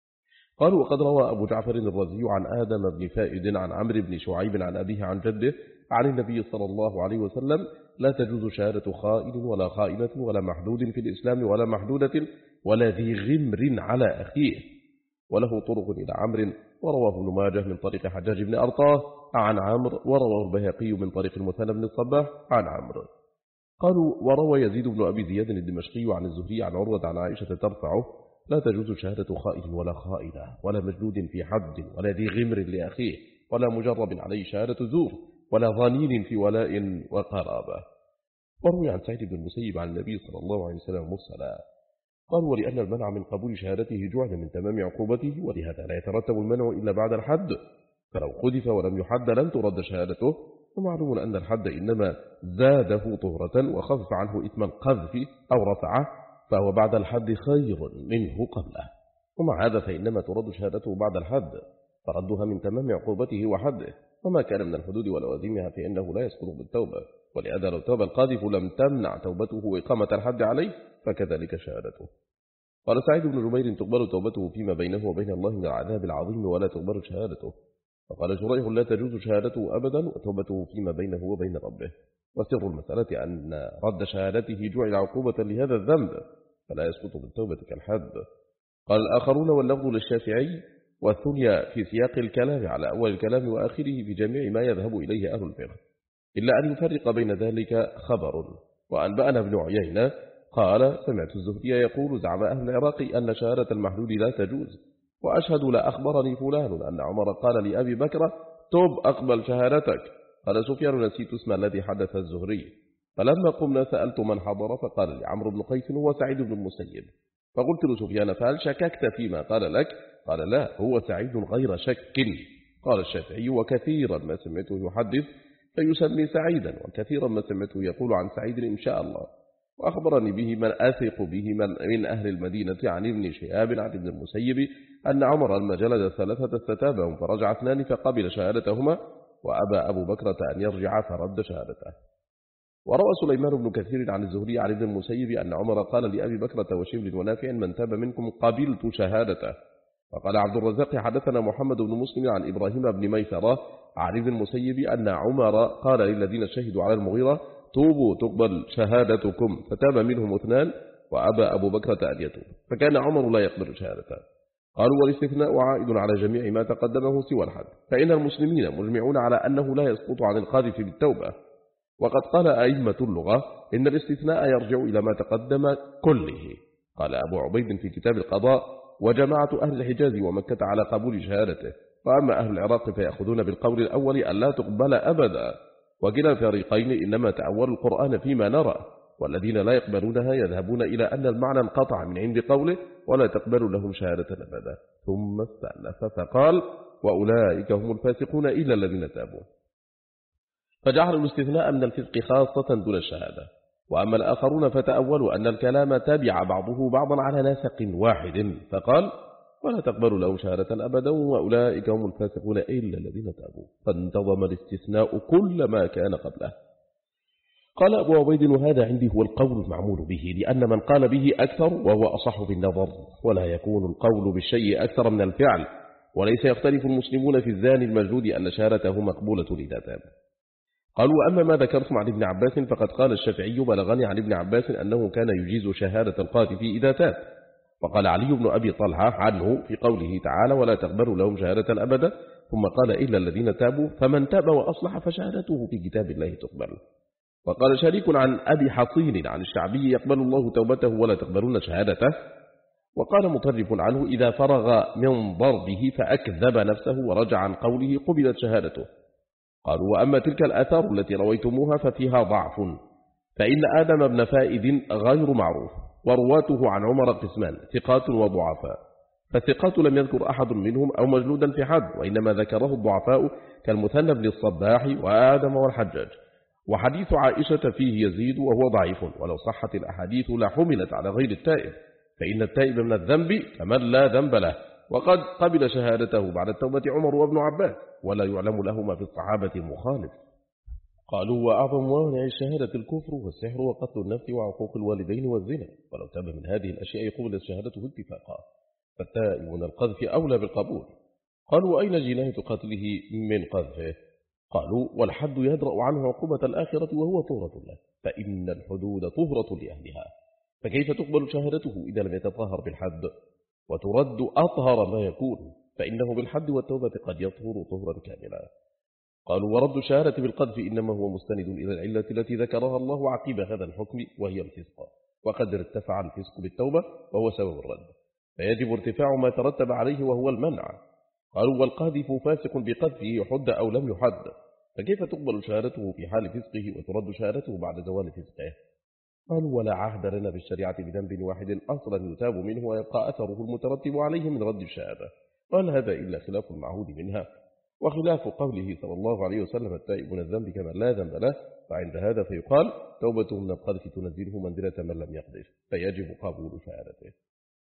قالوا وقد روى أبو جعفر الرازي عن آدم بن فائد عن عمرو بن شعيب عن أبيه عن جده عن النبي صلى الله عليه وسلم لا تجوز شهادة خائن ولا خائنة ولا محدود في الإسلام ولا محدودة ولا ذي غمر على أخيه. وله طرق إلى عمرو ورواه ابن ماجه من طريق حجاج بن أرطاه عن عمرو ورواه البيهقي من طريق المثنى بن الصباح عن عمرو. قالوا وروى يزيد بن أبي زياد الدمشقي عن الزهري عن عروة عن عائشة ترفعه لا تجوز شهادة خائن ولا خائنة ولا مجلود في حد ولا ذي غمر لأخيه ولا مجرب عليه شهادة زور ولا ظنين في ولاء وقرابة. وروي عن سعيد بن المسيب عن النبي صلى الله عليه وسلم مرسلا. قالوا ولأن المنع من قبول شهادته جعل من تمام عقوبته ولهذا لا يترتب المنع إلا بعد الحد، فلو قذف ولم يحد لم ترد شهادته. ومعلوم أن الحد إنما زاده طهرة وخفف عنه إثم القذف أو رفعه، فهو بعد الحد خير منه قبله. ومع هذا فإنما ترد شهادته بعد الحد، فردها من تمام عقوبته وحده، وما كان من الحدود ولوازمها فإنه لا يسقط بالتوبة، ولهذا لو تاب القاذف لم تمنع توبته وإقامة الحد عليه، فكذلك شهادته. قال سعيد بن جبير تقبل توبته فيما بينه وبين الله من العذاب العظيم ولا تقبل شهادته. وقال شريح لا تجوز شهادته أبدا وتوبته فيما بينه وبين ربه. وسر المسألة أن رد شهادته جعل عقوبة لهذا الذنب فلا يسقط بالتوبة كالحد. قال الآخرون واللفظ للشافعي والثنيا في سياق الكلام على أول الكلام وآخره في جميع ما يذهب إليه أهل الفقه، إلا أن يفرق بين ذلك خبر. وأنبأنا ابن عيينة قال سمعت الزهري يقول زعم أهل العراق أن شهادة المحدود لا تجوز، وأشهد لا أخبرني فلان أن عمر قال لأبي بكر تب أقبل شهادتك. قال سفيان نسيت اسم الذي حدث الزهري، فلما قمنا سألت من حضر فقال لعمرو بن قيس هو سعيد بن المسيب. فقلت لسفيان فهل شككت فيما قال لك؟ قال لا هو سعيد غير شك. قال الشافعي وكثيرا ما سمعته يحدث فيسمي سعيدا، وكثيرا ما سمعته يقول عن سعيد إن شاء الله. وأخبرني به من أثق به من, من أهل المدينة عن ابن شهاب عن ابن المسيب أن عمر لما جلد ثلاثة استتابهم فرجع اثنان فقبل شهادتهما، وأبى أبو بكرة أن يرجع فرد شهادته. وروى سليمان بن كثير عن الزهري عن ابن المسيب أن عمر قال لأبي بكرة وشبل ونافع من تاب منكم قبلت شهادته. وقال عبد الرزاق حدثنا محمد بن مسلم عن إبراهيم بن ميسرة عن ابن المسيب أن عمر قال للذين شهدوا على المغيرة توبوا تقبل شهادتكم، فتاب منهم اثنان وأبى أبو بكرة أن يتوب، فكان عمر لا يقبل شهادته. قالوا والاستثناء عائد على جميع ما تقدمه سوى الحد، فإن المسلمين مجمعون على أنه لا يسقط عن القاذف بالتوبة. وقد قال أئمة اللغة إن الاستثناء يرجع إلى ما تقدم كله. قال أبو عبيد في كتاب القضاء وجماعة أهل الحجاز ومكة على قبول شهادته، وأما أهل العراق فيأخذون بالقول الأول أن لا تقبل أبدا. وكلا الفريقين إنما تأولوا القرآن فيما نرى، والذين لا يقبلونها يذهبون إلى أن المعنى انقطع من عند قوله ولا تقبل لهم شهادة أبدا، ثم استأنف فقال وأولئك هم الفاسقون إلا الذين تابوا، فجعل الاستثناء من الفسق خاصة دون الشهادة. وأما الآخرون فتأولوا أن الكلام تابع بعضه بعضا على نسق واحد، فقال ولا تقبل لهم شهادة أبدا وأولئك هم الفاسقون إلا الذين تابوا، فانتظم الاستثناء كل ما كان قبله. قال أبو عبيد وهذا عندي هو القول المعمول به، لأن من قال به أكثر وهو أصح بالنظر، ولا يكون القول بالشيء أكثر من الفعل، وليس يختلف المسلمون في الزاني المجلود أن شهادته مقبولة إذا تاب. قالوا وأما ما ذكرتم عن ابن عباس فقد قال الشافعي بلغني عن ابن عباس أنه كان يجيز شهادة القاذف إذا تاب. وقال علي بن أبي طلحة عنه في قوله تعالى ولا تقبلوا لهم شهادة أبدا، ثم قال إلا الذين تابوا، فمن تاب وأصلح فشهادته في كتاب الله تقبل. وقال شريك عن أبي حصين عن الشعبي يقبل الله توبته ولا تقبلون شهادته. وقال مطرف عنه إذا فرغ من ضربه فأكذب نفسه ورجع عن قوله قبلت شهادته. قالوا وأما تلك الآثار التي رويتموها ففيها ضعف، فإن آدم بن فائد غير معروف، ورواته عن عمر قسمان ثقات وضعفاء، فالثقات لم يذكر أحد منهم أو مجلودا في حد، وإنما ذكره الضعفاء كالمثنى بن الصباح وآدم والحجاج. وحديث عائشة فيه يزيد وهو ضعيف، ولو صحت الأحاديث لحملت على غير التائب، فإن التائب من الذنب كمن لا ذنب له، وقد قبل شهادته بعد التوبة عمر وابن عباس، ولا يعلم لهما في الصحابة مخالف. قالوا وأعظم موانع الشهادة الكفر والسحر وقتل النفس وعقوق الوالدين والزنا، ولو تاب من هذه الأشياء قبلت شهادته اتفاقا، فالتائب من القذف أولى بالقبول. قالوا أين جناية قتله من قذفه؟ قالوا والحد يدرأ عنه عقوبة الآخرة وهو طهرة له، فإن الحدود طهرة لأهلها، فكيف تقبل شهادته إذا لم يتطهر بالحد؟ وترد أطهر ما يكون، فإنه بالحد والتوبة قد يطهر طهرا كاملا. قالوا ورد الشهادة بالقذف إنما هو مستند إلى العلة التي ذكرها الله عقب هذا الحكم وهي الفسق، وقد ارتفع الفسق بالتوبة وهو سبب الرد، فيجب ارتفاع ما ترتب عليه وهو المنع. قالوا والقاذف فاسق بقذفه يحد أو لم يحد، فكيف تقبل شهادته في حال فسقه وترد شهادته بعد زوال فسقه؟ قالوا ولا عهد لنا بالشريعة بذنب واحد أصلا يتاب منه ويبقى أثره المترتب عليه من رد الشهادة، قال هذا إلا خلاف المعهود منها، وخلاف قوله صلى الله عليه وسلم التائب من الذنب كمن لا ذنب له، فعند هذا فيقال توبته من القذف تنزله منزلة من لم يقذف، فيجب قبول شهادته.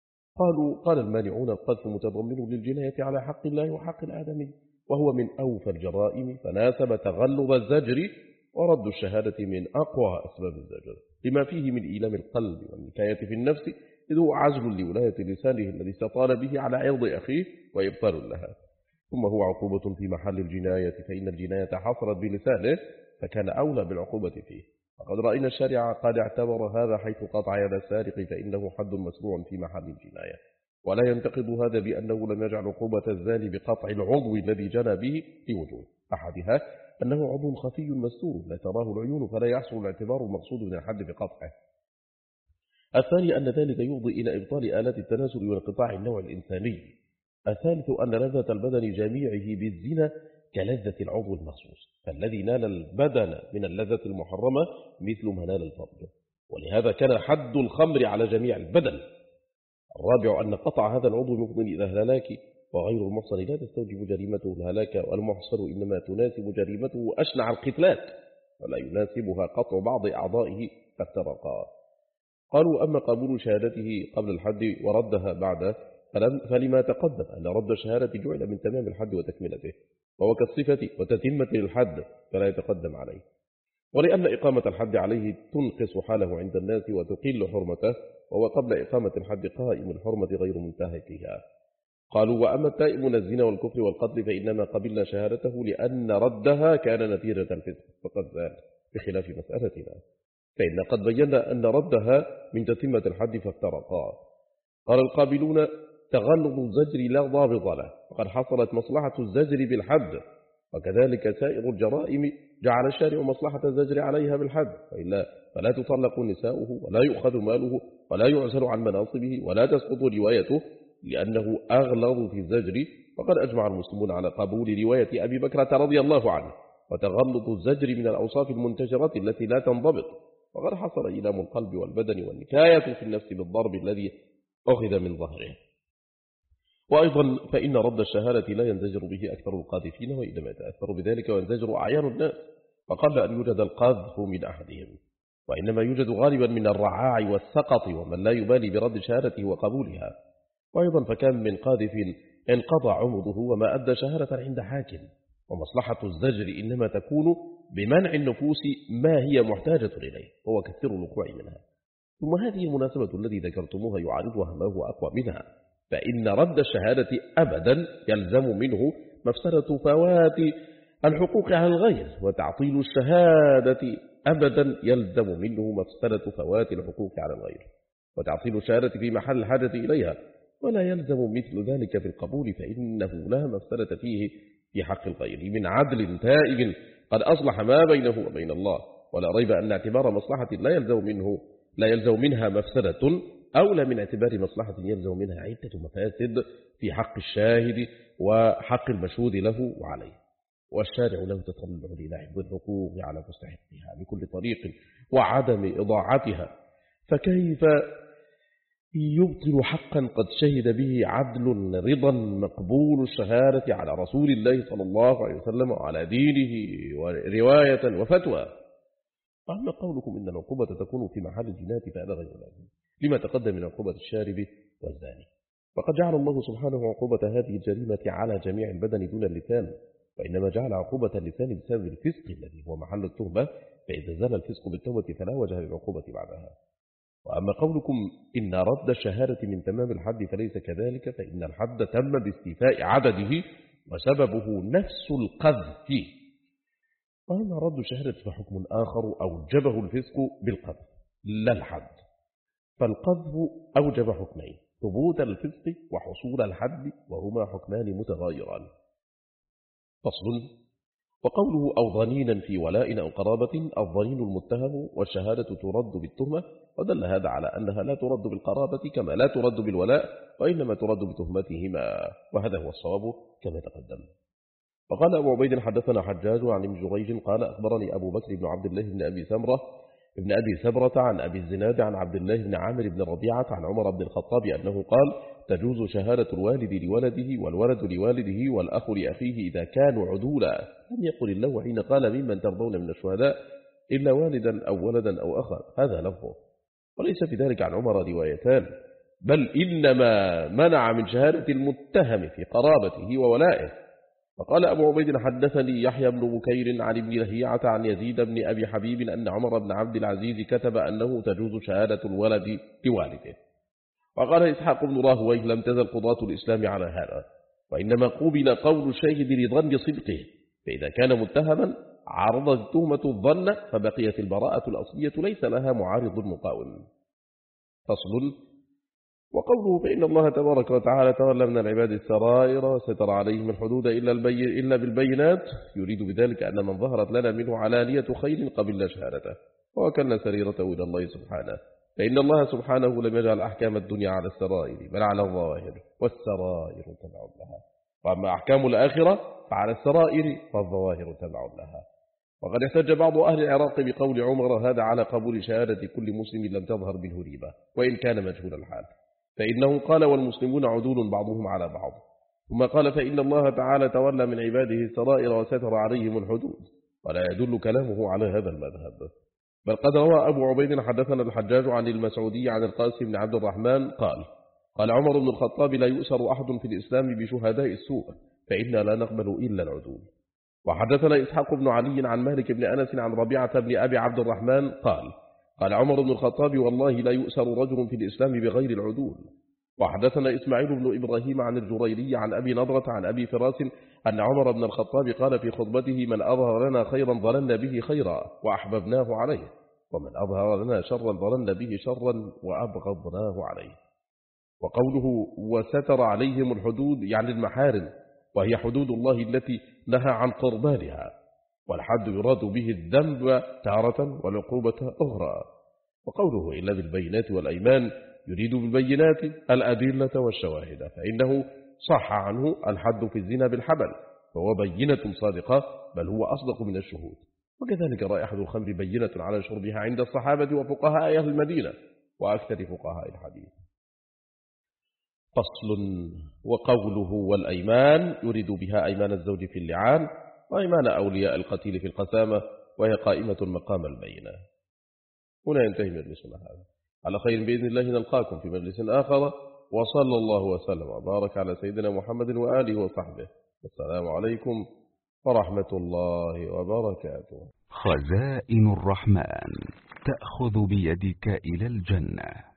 قالوا قال المانعون القذف متضمن للجناية على حق الله وحق الآدمي، وهو من أوفى الجرائم، فناسب تغلظ الزجر ورد الشهادة من أقوى أسباب الزجر، لما فيه من إيلام القلب والنكاية في النفس، إذ هو عزل لولاية لسانه الذي استطال به على عرض أخيه وإبطال لها، ثم هو عقوبة في محل الجناية، فإن الجناية حصلت بلسانه فكان أولى بالعقوبة فيه. وقد رأينا الشارع قد اعتبر هذا حيث قطع يد السارق فإنه حد مسروع في محل الجناية، ولا ينتقد هذا بأنه لم يجعل عقوبة الزاني بقطع العضو الذي جنى به لوجوه، أحدها أنه عضو خفي مستور لا تراه العيون فلا يحصل الاعتبار المقصود من الحد بقطعه. الثاني أن ذلك يفضي إلى إبطال آلات التناسل وانقطاع النوع الإنساني. الثالث أن لذة البدن جميعه بالزنا كلذة العضو المخصوص، فالذي نال البدن من اللذة المحرمة مثل ما نال الفرج، ولهذا كان حد الخمر على جميع البدن. الرابع أن قطع هذا العضو مفضٍ إلى الهلاك، وغير المحصن لا تستوجب جريمته الهلاك، والمحصن إنما تناسب جريمته أشنع القتلات، ولا يناسبها قطع بعض أعضائه فافترقا. قالوا أما قبول شهادته قبل الحد وردها بعد فلما تقدم أن رد الشهادة جعل من تمام الحد وتكملته، وهو كالصفة وتتمة للحد فلا يتقدم عليه، ولأن إقامة الحد عليه تنقص حاله عند الناس وتقل حرمته، وهو قبل إقامة الحد قائم الحرمة غير منتهكها. قالوا وأما التائب من الزنا والكفر والقتل فإنما قبلنا شهادته لأن ردها كان نتيجة الفسق فقد زال، بخلاف مسألتنا فإن قد بينا أن ردها من تتمة الحد فافترقا. قال القابلون تغلظ الزجر لا ضابط له، وقد حصلت مصلحة الزجر بالحد، وكذلك سائر الجرائم جعل الشارع مصلحة الزجر عليها بالحد، وإلا فلا تطلق نساؤه ولا يؤخذ ماله ولا يعزل عن مناصبه ولا تسقط روايته، لأنه أغلظ في الزجر. وقد أجمع المسلمون على قبول رواية أبي بكرة رضي الله عنه، وتغلظ الزجر من الأوصاف المنتشرة التي لا تنضبط، وقد حصل إيلام القلب والبدن والنكاية في النفس بالضرب الذي أخذ من ظهره. وأيضا فإن رد الشهادة لا ينزجر به أكثر القاذفين، وإنما يتأثر بذلك وينزجر أعيان الناس، وقبل أن يوجد القذف من أحدهم، وإنما يوجد غالبا من الرعاع والسقط ومن لا يبالي برد شهادته وقبولها. وأيضا فكان من قاذف انقضى عمره وما أدى شهادة عند حاكم، ومصلحة الزجر إنما تكون بمنع النفوس ما هي محتاجة إليه، وهو كثير الوقوع منها. ثم هذه المناسبة الذي ذكرتموها يعارضها ما هو أقوى منها، فإن رد الشهادة أبدا يلزم منه مفسدة فوات الحقوق على الغير، وتعطيل الشهادة أبدا يلزم منه مفسدة فوات الحقوق على الغير، وتعطيل الشهادة في محل الحاجة إليها، ولا يلزم مثل ذلك في القبول، فإنه لا مفسدة فيه في حق الغير من عدل تائب قد أصلح ما بينه وبين الله، ولا ريب أن اعتبار مصلحة لا يلزم منه لا يلزم منها مفسدة، أولى من اعتبار مصلحة يلزم منها عدة مفاسد في حق الشاهد وحق المشهود له وعليه، والشارع له تطلع لحفظ الحقوق على مستحقها بكل طريق وعدم إضاعتها، فكيف يبطل حقا قد شهد به عدل رضا مقبول الشهادة على رسول الله صلى الله عليه وسلم وعلى دينه ورواية وفتوى. أما قولكم إن العقوبة تكون في محل الجناية فهذا غير لازم لما تقدم من عقوبة الشارب والزاني، وقد جعل الله سبحانه عقوبة هذه الجريمة على جميع البدن دون اللسان، وإنما جعل عقوبة اللسان بسبب الفسق الذي هو محل التهمة، فإذا زال الفسق بالتوبة فلا وجه للعقوبة بعدها. وأما قولكم إن رد الشهادة من تمام الحد فليس كذلك، فإن الحد تم باستيفاء عدده وسببه نفس القذف. وأما رد الشهادة فحكم آخر أوجبه الفسق بالقذف لا الحد، فالقذف أوجب حكمين: ثبوت الفسق وحصول الحد، وهما حكمان متغايران. فصل. وقوله أو ظنينا في ولاء أو قرابة، الظنين المتهم والشهادة ترد بالتهمة، ودل هذا على أنها لا ترد بالقرابة كما لا ترد بالولاء، وإنما ترد بتهمتهما، وهذا هو الصواب كما تقدم. وقال أبو عبيد حدثنا حجاج عن ابن جريج قال أخبرني أبو بكر بن عبد الله بن أبي سمرة ابن أبي سبرة عن أبي الزناد عن عبد الله بن عامر بن ربيعة عن عمر بن الخطاب أنه قال: تجوز شهادة الوالد لولده والولد لوالده والأخ لأخيه إذا كانوا عدولا. لم يقل الله حين قال ممن ترضون من الشهداء إلا والدا أو ولدا أو أخا، هذا لفظه، وليس في ذلك عن عمر روايتان، بل إنما منع من شهادة المتهم في قرابته وولائه. فقال أبو عبيد حدثني يحيى بن بكير عن ابن لهيعة عن يزيد بن أبي حبيب أن عمر بن عبد العزيز كتب أنه تجوز شهادة الولد لوالده. وقال إسحاق بن راهويه: لم تزل قضاة الإسلام على هذا، وإنما قوبل قول الشاهد لظن صدقه، فإذا كان متهما عرضت التهمة الظن فبقيت البراءة الأصلية ليس لها معارض مقاوم. فصل. وقوله فإن الله تبارك وتعالى تولى من العباد السرائر وستر عليهم الحدود إلا, البي... إلا بالبينات، يريد بذلك أن من ظهرت لنا منه علانية خير قبلنا شهادته ووكلنا سريرته إلى الله سبحانه، فإن الله سبحانه لم يجعل أحكام الدنيا على السرائر بل على الظواهر، والسرائر تبع لها، وأما أحكام الآخرة فعلى السرائر والظواهر تبع لها. وقد احتج بعض أهل العراق بقول عمر هذا على قبول شهادة كل مسلم لم تظهر منه ريبة وإن كان مجهول الحال، فإنه قال: والمسلمون عدول بعضهم على بعض، ثم قال: فإن الله تعالى تولى من عباده السرائر وستر عليهم الحدود، ولا يدل كلامه على هذا المذهب. بل قد روى أبو عبيد حدثنا الحجاج عن المسعودي عن القاسم بن عبد الرحمن قال: قال عمر بن الخطاب: لا يؤسر أحد في الإسلام بشهداء السوء، فإنا لا نقبل إلا العدول. وحدثنا إسحاق بن علي عن مالك بن أنس عن ربيعة بن أبي عبد الرحمن قال: قال عمر بن الخطاب: والله لا يؤسر رجل في الإسلام بغير العدول. وحدثنا إسماعيل بن إبراهيم عن الجريري عن أبي نضرة عن أبي فراس أن عمر بن الخطاب قال في خطبته: من أظهر لنا خيرا ظننا به خيرا وأحببناه عليه، ومن أظهر لنا شرا ظننا به شرا وأبغضناه عليه. وقوله وستر عليهم الحدود يعني المحارم، وهي حدود الله التي نهى عن قربانها، والحد يراد به الذنب تارة والعقوبة أخرى. وقوله إلا بالبينات والأيمان يريد بالبينات الأدلة والشواهد، فإنه صح عنه الحد في الزنا بالحبل، فهو بينة صادقة بل هو أصدق من الشهود. وكذلك رائحة الخمر بينة على شربها عند الصحابة وفقهاء أهل المدينة وأكثر فقهاء الحديث. فصل. وقوله والأيمان يريد بها أيمان الزوج في اللعان وأيمان أولياء القتيل في القسامة، وهي قائمة مقام البينة. هنا ينتهي مجلسنا هذا، على خير بإذن الله نلقاكم في مجلس آخر، وصلى الله وسلم وبارك على سيدنا محمد وآله وصحبه. السلام عليكم ورحمة الله وبركاته. خزائن الرحمن تأخذ بيدك إلى الجنة.